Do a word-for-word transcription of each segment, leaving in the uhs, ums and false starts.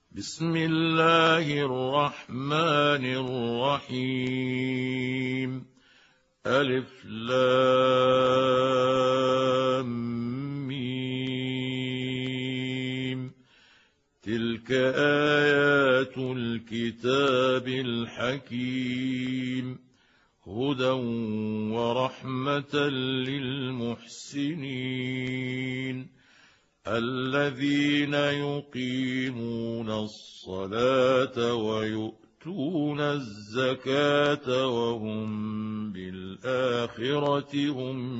بسم الله الرحمن الرحيم. ألف لام ميم. تلك آيات الكتاب الحكيم، هدى ورحمة للمحسنين الذين يقيمون الصلاة ويؤتون الزكاة وهم بالآخرة هم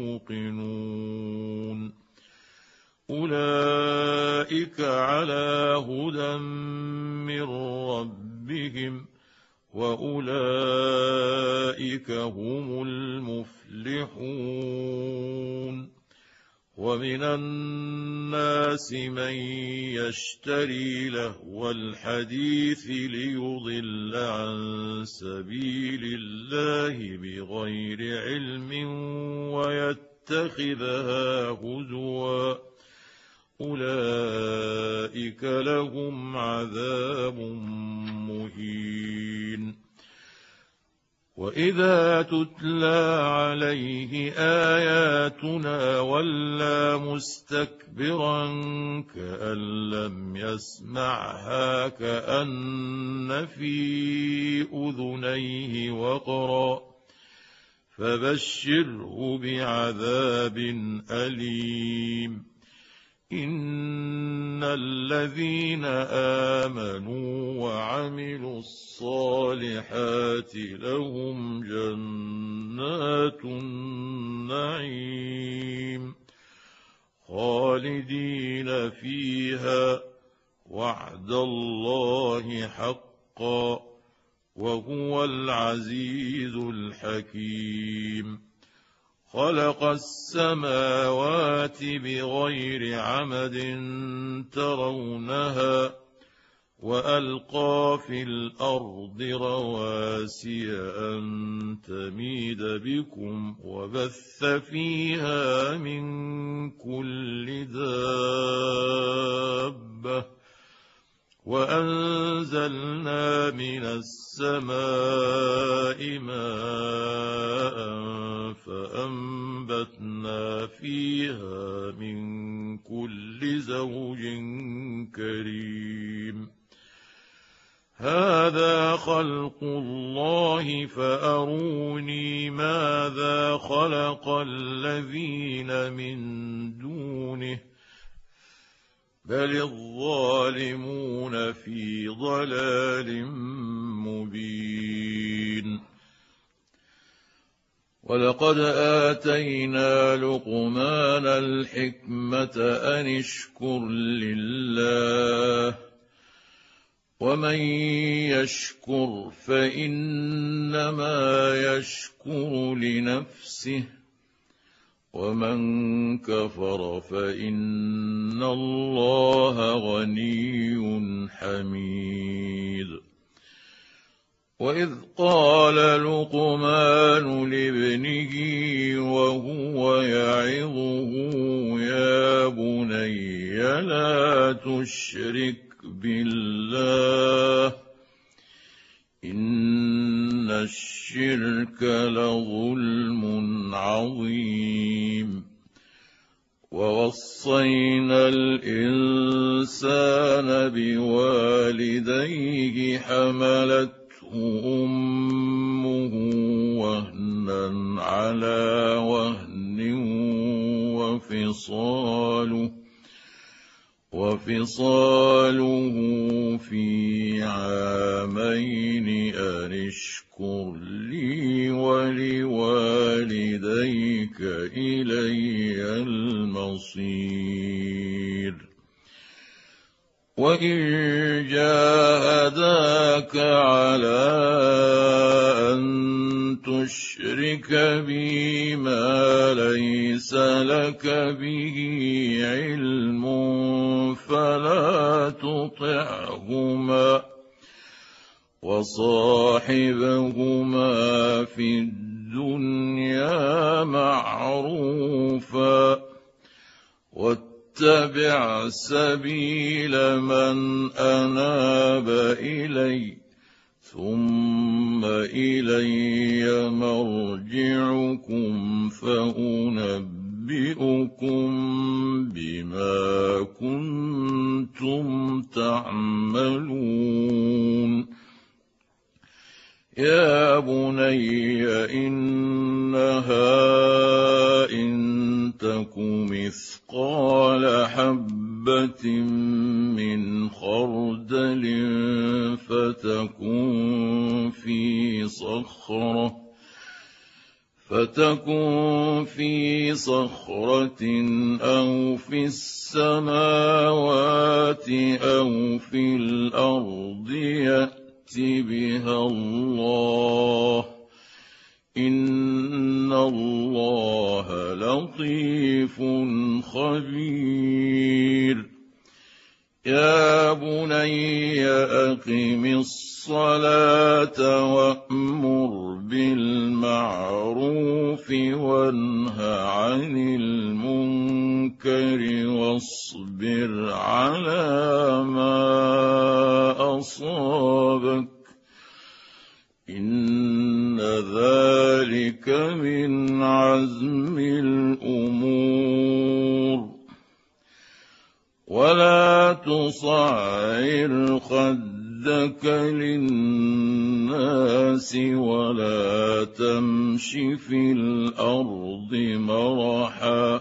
يوقنون. أولئك على هدى من ربهم وأولئك هم المفلحون. ومن الناس من يشتري لهو الحديث ليضل عن سبيل الله بغير علم ويتخذها هزوا، أولئك لهم عذاب مهين. وإذا تتلى عليه آياتنا ولى مستكبرا كأن لم يسمعها كأن في أذنيه وقرا، فبشره بعذاب أليم. إن الذين آمنوا وعملوا الصالحات لهم جنات النعيم خالدين فيها، وعد الله حقا، وهو العزيز الحكيم. خلق السماوات بغير عمد ترونها، وألقى في الأرض رواسي أن تميد بكم، وبث فيها من كل دابة، وأنزلنا من السماء ماء فأنبتنا فيها من كل زوج كريم. هذا خلق الله فأروني ماذا خلق الذين من دونه، بل الظالمون في ضلال مبين. ولقد آتينا لقمان الحكمة أن اشكر لله، ومن يشكر فإنما يشكر لنفسه، ومن كفر فإن الله غني حميد. وإذ قال لقمان لابنه وهو يعظه يا بني لا تشرك بالله إن الشرك لظلم عظيم. ووصينا الإنسان بوالديه حملته أمه وهنا على وهن وفصاله وفصاله في عامين أن اشكر لي ولوالديك إلي المصير. وإن جاهداك على أن تشرك بي ما ليس لك به علم فلا تطعهما، وصاحبهما في الدنيا معروفا، واتبع سبيل من أناب إلي ثم إلي مرجعكم فأنبئكم بما كنتم تعملون يا بني إنها إن تك مثقال حبة من خردل فتكن في صخرة فتكن في صخرة أو في السماوات أو في الأرض يأت بها الله إن الله لطيف خبير يا بني أقم الصلاة وأمر بالمعروف وانه عن المنكر واصبر على ما أصابك إن ذلك من عزم الأمور ولا تصعر خدك للناس ولا تمش في الأرض مرحا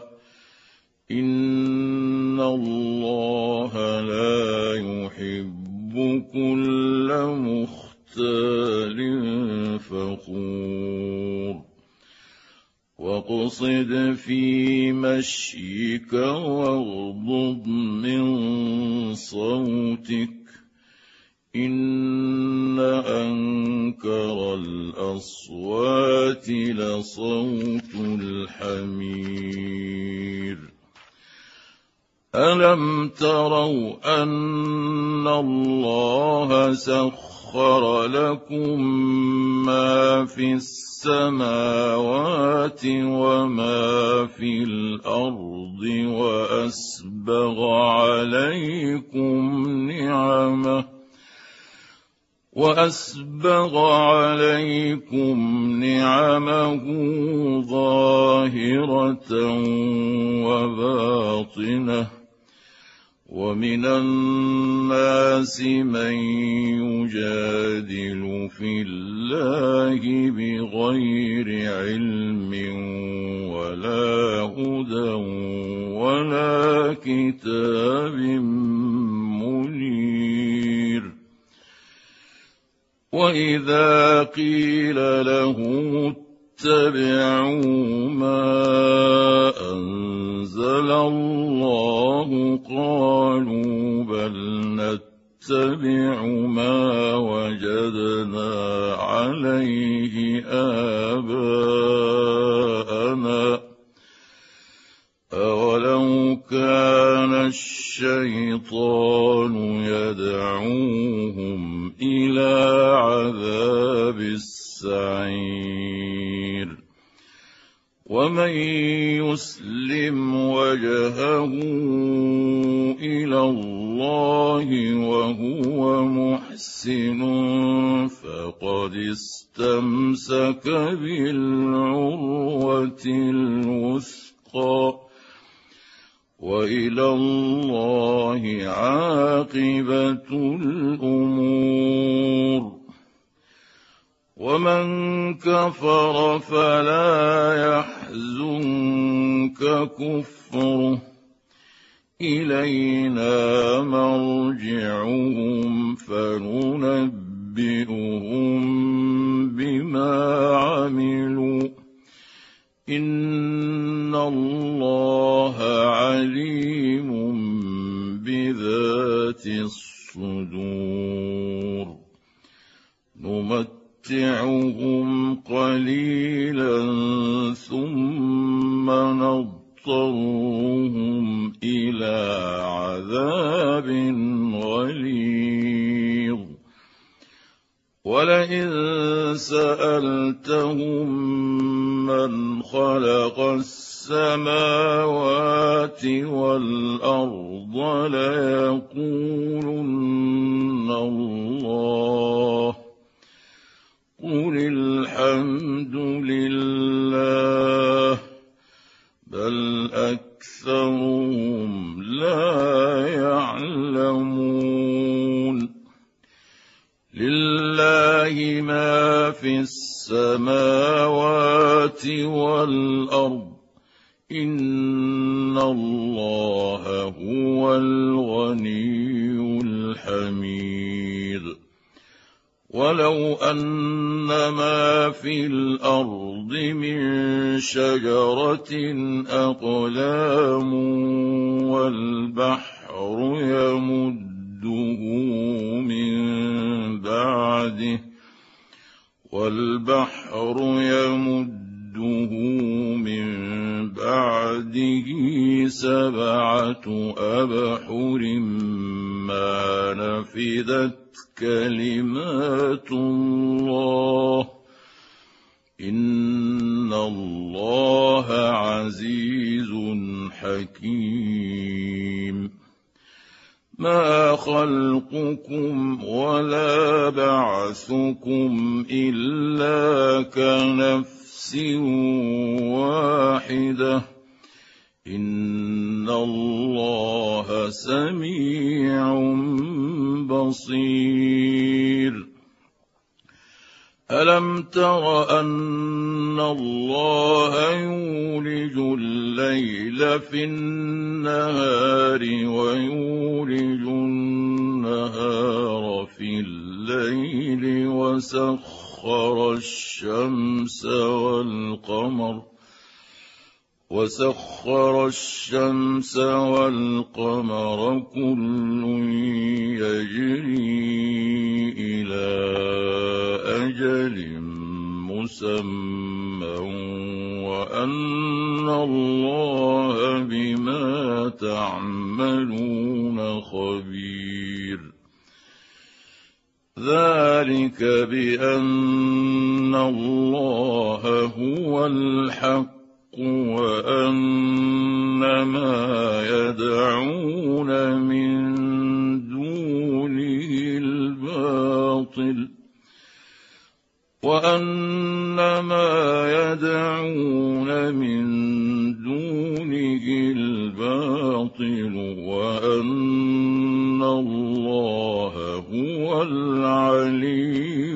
إن الله لا يحب كل مختال فخور واقصد في مشيك واغضض من صوتك إن أنكر الأصوات لصوت الحمير ألم تروا أن الله سخر لكم ما في السماوات وما في الأرض وأسبغ عليكم نعمه وأسبغ عليكم نعمه ظاهرة وباطنة ومن الناس من يجادل في الله بغير علم ولا هدى ولا كتاب منير وإذا قيل لهم اتبعوا ما أنزل الله قالوا بل نتبع ما وجدنا عليه آباءنا أولو كان الشيطان يدعوهم إلى عذاب السعير ومن يسلم وجهه إلى الله وهو محسن فقد استمسك بالعروة الوثقى وإلى الله عاقبة الأمور ومن كفر فلا يحزنك كفره إلينا مرجعهم فننبئهم بما عملوا إن الله عليم بذات الصدور نمتعهم قليلا ثم نضطرهم إلى عذاب غليظ ولئن سألتهم من خلق السماوات والأرض ليقولن الله قل الحمد لله بل أكثرهم لا يعلمون لله ما في السماوات والأرض إن الله هو الغني الحميد ولو أن ما في الأرض من شجرة أقلام والبحر يمده من بعده والبحر يمده من بعده سبعة أبحر ما نفدت كلمات الله إن الله عزيز حكيم ما خلقكم ولا بعثكم إلا كنفس واحدة إن الله سميع بصير ألم تر أن الله يولج الليل في النهار ويولج النهار في الليل وسخر الشمس والقمر وسخر الشمس والقمر كل يجري إلى أجل مسمى وأن الله بما تعملون خبير ذلك بأن الله هو الحق وأن ما يدعون من دونه الباطل وأن ما يدعون من دونه الباطل وأن الله هو العلي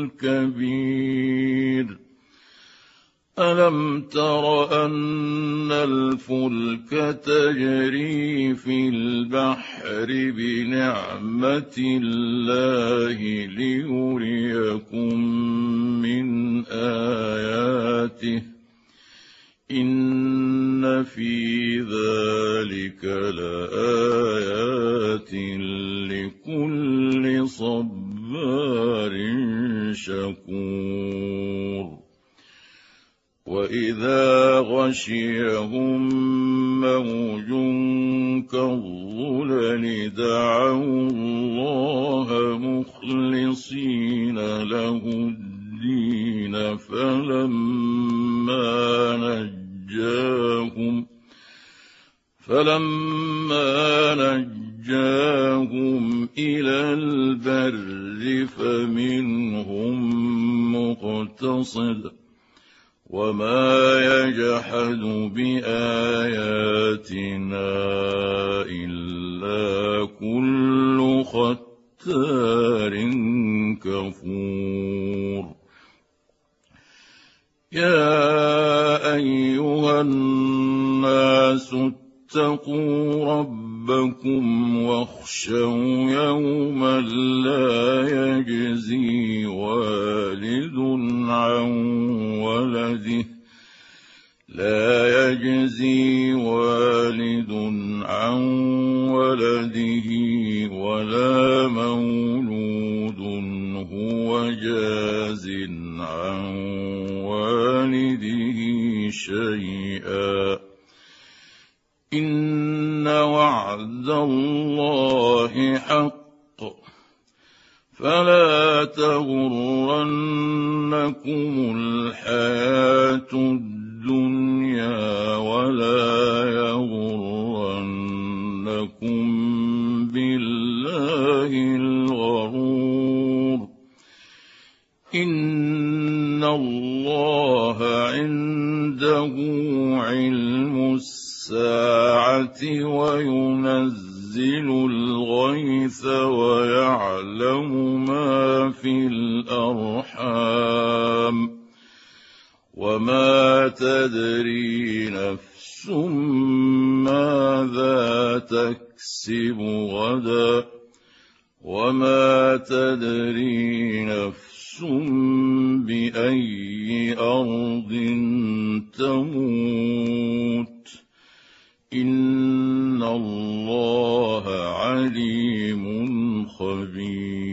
الكبير ألم تر أن الفلك تجري في البحر بنعمة الله ليريكم من آياته إن في ذلك لآيات لكل صبار شكور وإذا غشيهم موج كالظلل دعوا الله مخلصين له الدين فلما نجاهم فلما نجاهم إلى البر فمنهم مقتصد وما يجحد بآياتنا إلا كل ختار كفور يا أيها الناس اتقوا ربكم واخشوا يوما لا يجزي والد عن ولده لا يجزي والد عن ولده ولا مولود هو جاز عن والده شيئا إن وعد الله حق فلا تغرنكم الحياة الدنيا ولا يغرنكم بالله الغرور إن الله عنده علم الساعة وينزل الغيث ويعلم ما في الأرحام وما تدري نفس ماذا تكسب غدا وما تدري نفس بأي أرض تموت إن الله عليم خبير.